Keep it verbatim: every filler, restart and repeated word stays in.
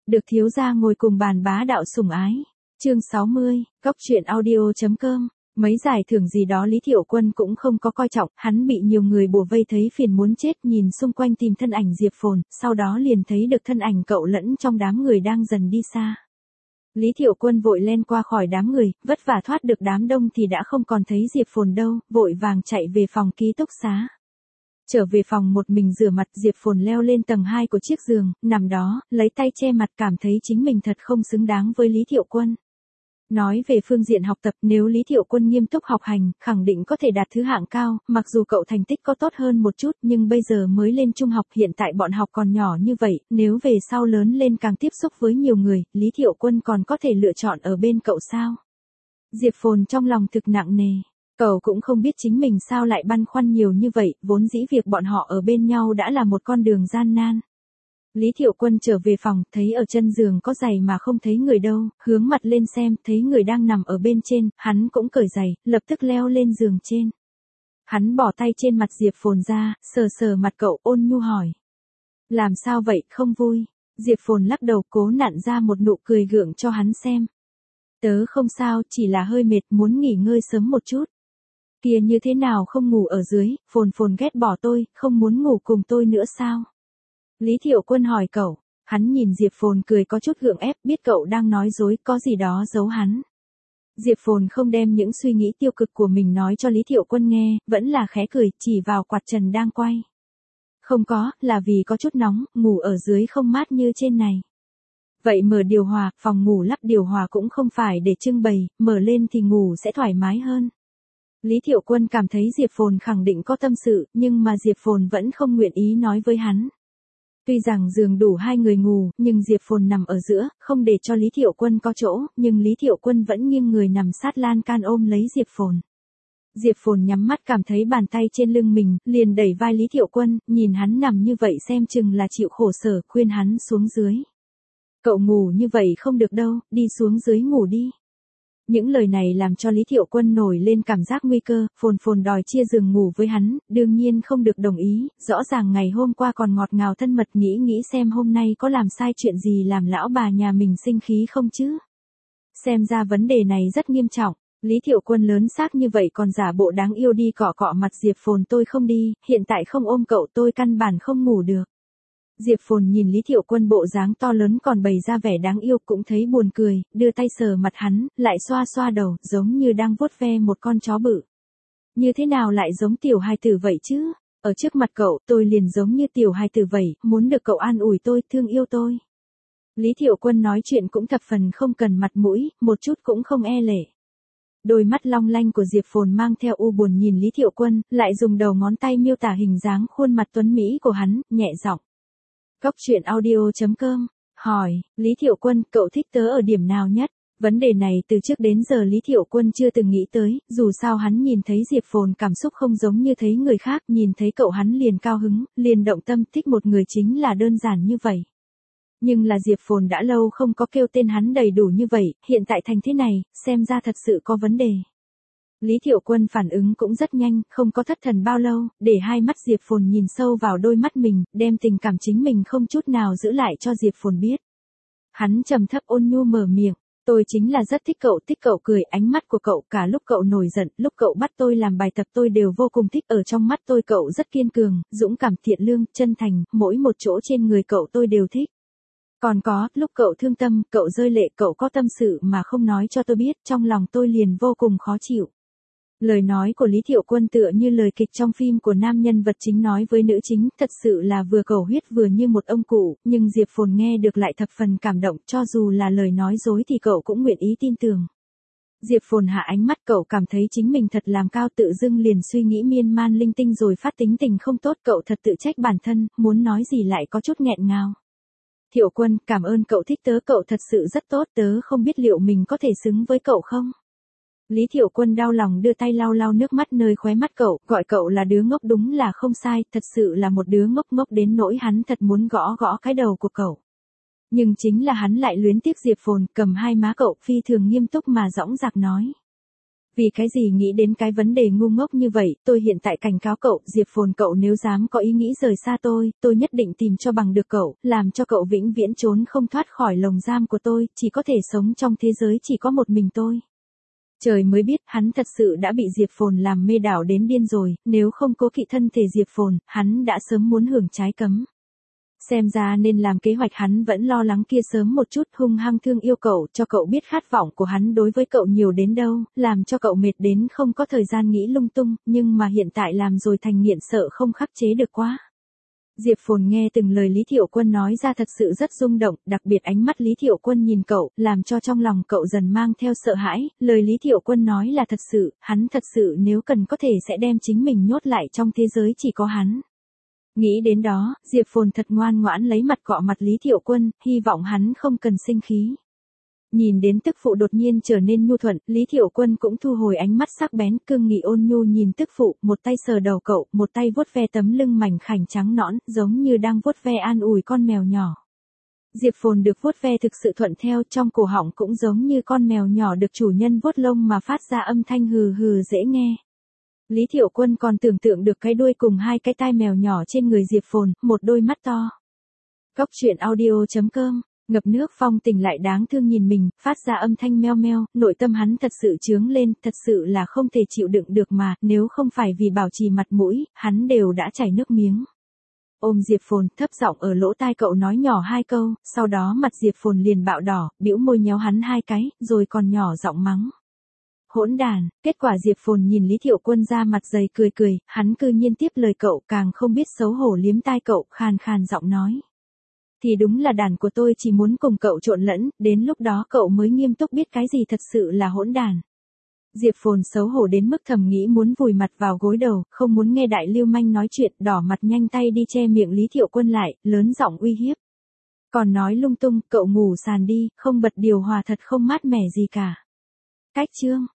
được thiếu gia ngồi cùng bàn bá đạo sủng ái. Chương sáu mươi, Cóc truyện audio chấm com. Mấy giải thưởng gì đó Lý Thiệu Quân cũng không có coi trọng, hắn bị nhiều người bủa vây thấy phiền muốn chết, nhìn xung quanh tìm thân ảnh Diệp Phồn, sau đó liền thấy được thân ảnh cậu lẫn trong đám người đang dần đi xa. Lý Thiệu Quân vội len qua khỏi đám người, vất vả thoát được đám đông thì đã không còn thấy Diệp Phồn đâu, vội vàng chạy về phòng ký túc xá. Trở về phòng một mình rửa mặt, Diệp Phồn leo lên tầng hai của chiếc giường, nằm đó, lấy tay che mặt, cảm thấy chính mình thật không xứng đáng với Lý Thiệu Quân. Nói về phương diện học tập, nếu Lý Thiệu Quân nghiêm túc học hành, khẳng định có thể đạt thứ hạng cao, mặc dù cậu thành tích có tốt hơn một chút, nhưng bây giờ mới lên trung học, hiện tại bọn học còn nhỏ như vậy, nếu về sau lớn lên càng tiếp xúc với nhiều người, Lý Thiệu Quân còn có thể lựa chọn ở bên cậu sao? Diệp Phồn trong lòng thực nặng nề. Cậu cũng không biết chính mình sao lại băn khoăn nhiều như vậy, vốn dĩ việc bọn họ ở bên nhau đã là một con đường gian nan. Lý Thiệu Quân trở về phòng, thấy ở chân giường có giày mà không thấy người đâu, hướng mặt lên xem, thấy người đang nằm ở bên trên, hắn cũng cởi giày, lập tức leo lên giường trên. Hắn bỏ tay trên mặt Diệp Phồn ra, sờ sờ mặt cậu, ôn nhu hỏi. Làm sao vậy, không vui? Diệp Phồn lắc đầu, cố nặn ra một nụ cười gượng cho hắn xem. Tớ không sao, chỉ là hơi mệt, muốn nghỉ ngơi sớm một chút. Kìa, như thế nào không ngủ ở dưới, Phồn Phồn ghét bỏ tôi, không muốn ngủ cùng tôi nữa sao? Lý Thiệu Quân hỏi cậu, hắn nhìn Diệp Phồn cười có chút gượng ép, biết cậu đang nói dối, có gì đó giấu hắn. Diệp Phồn không đem những suy nghĩ tiêu cực của mình nói cho Lý Thiệu Quân nghe, vẫn là khẽ cười, chỉ vào quạt trần đang quay. Không có, là vì có chút nóng, ngủ ở dưới không mát như trên này. Vậy mở điều hòa, phòng ngủ lắp điều hòa cũng không phải để trưng bày, mở lên thì ngủ sẽ thoải mái hơn. Lý Thiệu Quân cảm thấy Diệp Phồn khẳng định có tâm sự, nhưng mà Diệp Phồn vẫn không nguyện ý nói với hắn. Tuy rằng giường đủ hai người ngủ, nhưng Diệp Phồn nằm ở giữa, không để cho Lý Thiệu Quân có chỗ, nhưng Lý Thiệu Quân vẫn nghiêng người nằm sát lan can ôm lấy Diệp Phồn. Diệp Phồn nhắm mắt cảm thấy bàn tay trên lưng mình, liền đẩy vai Lý Thiệu Quân, nhìn hắn nằm như vậy xem chừng là chịu khổ sở, khuyên hắn xuống dưới. Cậu ngủ như vậy không được đâu, đi xuống dưới ngủ đi. Những lời này làm cho Lý Thiệu Quân nổi lên cảm giác nguy cơ, Phồn Phồn đòi chia giường ngủ với hắn, đương nhiên không được đồng ý, rõ ràng ngày hôm qua còn ngọt ngào thân mật, nghĩ nghĩ xem hôm nay có làm sai chuyện gì làm lão bà nhà mình sinh khí không chứ. Xem ra vấn đề này rất nghiêm trọng, Lý Thiệu Quân lớn xác như vậy còn giả bộ đáng yêu đi cọ cọ mặt Diệp Phồn, tôi không đi, hiện tại không ôm cậu tôi căn bản không ngủ được. Diệp Phồn nhìn Lý Thiệu Quân bộ dáng to lớn còn bày ra vẻ đáng yêu cũng thấy buồn cười, đưa tay sờ mặt hắn, lại xoa xoa đầu, giống như đang vuốt ve một con chó bự. Như thế nào lại giống tiểu hài tử vậy chứ? Ở trước mặt cậu, tôi liền giống như tiểu hài tử vậy, muốn được cậu an ủi tôi, thương yêu tôi. Lý Thiệu Quân nói chuyện cũng thập phần không cần mặt mũi, một chút cũng không e lệ. Đôi mắt long lanh của Diệp Phồn mang theo u buồn nhìn Lý Thiệu Quân, lại dùng đầu ngón tay miêu tả hình dáng khuôn mặt tuấn mỹ của hắn, nhẹ giọng. Cóc truyện audio chấm com, hỏi, Lý Thiệu Quân, cậu thích tớ ở điểm nào nhất? Vấn đề này từ trước đến giờ Lý Thiệu Quân chưa từng nghĩ tới, dù sao hắn nhìn thấy Diệp Phồn cảm xúc không giống như thấy người khác, nhìn thấy cậu hắn liền cao hứng, liền động tâm, thích một người chính là đơn giản như vậy. Nhưng là Diệp Phồn đã lâu không có kêu tên hắn đầy đủ như vậy, hiện tại thành thế này, xem ra thật sự có vấn đề. Lý Thiệu Quân phản ứng cũng rất nhanh, không có thất thần bao lâu, để hai mắt Diệp Phồn nhìn sâu vào đôi mắt mình, đem tình cảm chính mình không chút nào giữ lại cho Diệp Phồn biết. Hắn trầm thấp ôn nhu mở miệng, tôi chính là rất thích cậu, thích cậu cười, ánh mắt của cậu, cả lúc cậu nổi giận, lúc cậu bắt tôi làm bài tập tôi đều vô cùng thích, ở trong mắt tôi cậu rất kiên cường, dũng cảm, thiện lương, chân thành, mỗi một chỗ trên người cậu tôi đều thích. Còn có, lúc cậu thương tâm, cậu rơi lệ, cậu có tâm sự mà không nói cho tôi biết, trong lòng tôi liền vô cùng khó chịu. Lời nói của Lý Thiệu Quân tựa như lời kịch trong phim của nam nhân vật chính nói với nữ chính, thật sự là vừa cầu huyết vừa như một ông cụ, nhưng Diệp Phồn nghe được lại thập phần cảm động, cho dù là lời nói dối thì cậu cũng nguyện ý tin tưởng. Diệp Phồn hạ ánh mắt, cậu cảm thấy chính mình thật làm cao, tự dưng liền suy nghĩ miên man linh tinh rồi phát tính tình không tốt, cậu thật tự trách bản thân, muốn nói gì lại có chút nghẹn ngào. Thiệu Quân, cảm ơn cậu thích tớ, cậu thật sự rất tốt, tớ không biết liệu mình có thể xứng với cậu không? Lý Thiệu Quân đau lòng đưa tay lau lau nước mắt nơi khóe mắt cậu, gọi cậu là đứa ngốc đúng là không sai, thật sự là một đứa ngốc ngốc đến nỗi hắn thật muốn gõ gõ cái đầu của cậu. Nhưng chính là hắn lại luyến tiếc Diệp Phồn, cầm hai má cậu phi thường nghiêm túc mà dõng dạc nói. Vì cái gì nghĩ đến cái vấn đề ngu ngốc như vậy, tôi hiện tại cảnh cáo cậu, Diệp Phồn, cậu nếu dám có ý nghĩ rời xa tôi, tôi nhất định tìm cho bằng được cậu, làm cho cậu vĩnh viễn trốn không thoát khỏi lồng giam của tôi, chỉ có thể sống trong thế giới chỉ có một mình tôi. Trời mới biết, hắn thật sự đã bị Diệp Phồn làm mê đảo đến điên rồi, nếu không cố kỵ thân thể Diệp Phồn, hắn đã sớm muốn hưởng trái cấm. Xem ra nên làm kế hoạch, hắn vẫn lo lắng kia sớm một chút, hung hăng thương yêu cậu, cho cậu biết khát vọng của hắn đối với cậu nhiều đến đâu, làm cho cậu mệt đến không có thời gian nghĩ lung tung, nhưng mà hiện tại làm rồi thành nghiện, sợ không khắc chế được quá. Diệp Phồn nghe từng lời Lý Thiệu Quân nói ra thật sự rất rung động, đặc biệt ánh mắt Lý Thiệu Quân nhìn cậu, làm cho trong lòng cậu dần mang theo sợ hãi, lời Lý Thiệu Quân nói là thật sự, hắn thật sự nếu cần có thể sẽ đem chính mình nhốt lại trong thế giới chỉ có hắn. Nghĩ đến đó, Diệp Phồn thật ngoan ngoãn lấy mặt cọ mặt Lý Thiệu Quân, hy vọng hắn không cần sinh khí. Nhìn đến tức phụ đột nhiên trở nên nhu thuận, Lý Thiệu Quân cũng thu hồi ánh mắt sắc bén, cương nghị ôn nhu nhìn tức phụ, một tay sờ đầu cậu, một tay vuốt ve tấm lưng mảnh khảnh trắng nõn, giống như đang vuốt ve an ủi con mèo nhỏ. Diệp Phồn được vuốt ve thực sự thuận theo, trong cổ họng cũng giống như con mèo nhỏ được chủ nhân vuốt lông mà phát ra âm thanh hừ hừ dễ nghe. Lý Thiệu Quân còn tưởng tượng được cái đuôi cùng hai cái tai mèo nhỏ trên người Diệp Phồn, một đôi mắt to. Cóc truyện audio chấm com, ngập nước Phong Tình lại đáng thương nhìn mình, phát ra âm thanh meo meo, nội tâm hắn thật sự chướng lên, thật sự là không thể chịu đựng được mà, nếu không phải vì bảo trì mặt mũi, hắn đều đã chảy nước miếng. Ôm Diệp Phồn, thấp giọng ở lỗ tai cậu nói nhỏ hai câu, sau đó mặt Diệp Phồn liền bạo đỏ, bĩu môi nhéo hắn hai cái, rồi còn nhỏ giọng mắng. Hỗn đàn, kết quả Diệp Phồn nhìn Lý Thiệu Quân ra mặt dày cười cười, hắn cư nhiên tiếp lời cậu, càng không biết xấu hổ liếm tai cậu, khàn khàn giọng nói. Thì đúng là đàn của tôi chỉ muốn cùng cậu trộn lẫn, đến lúc đó cậu mới nghiêm túc biết cái gì thật sự là hỗn đàn. Diệp Phồn xấu hổ đến mức thầm nghĩ muốn vùi mặt vào gối đầu, không muốn nghe đại lưu manh nói chuyện, đỏ mặt nhanh tay đi che miệng Lý Thiệu Quân lại, lớn giọng uy hiếp. Còn nói lung tung, cậu ngủ sàn đi, không bật điều hòa thật không mát mẻ gì cả. Cách chương.